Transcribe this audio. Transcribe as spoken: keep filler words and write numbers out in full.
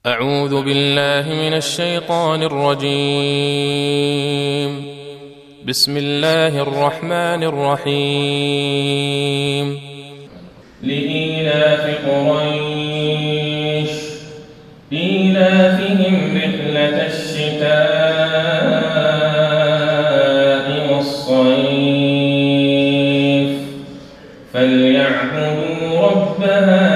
أعوذ بالله من الشيطان الرجيم. بسم الله الرحمن الرحيم. لإيلاف قريش إيلافهم رحلة الشتاء والصيف فليعبدوا رب هذا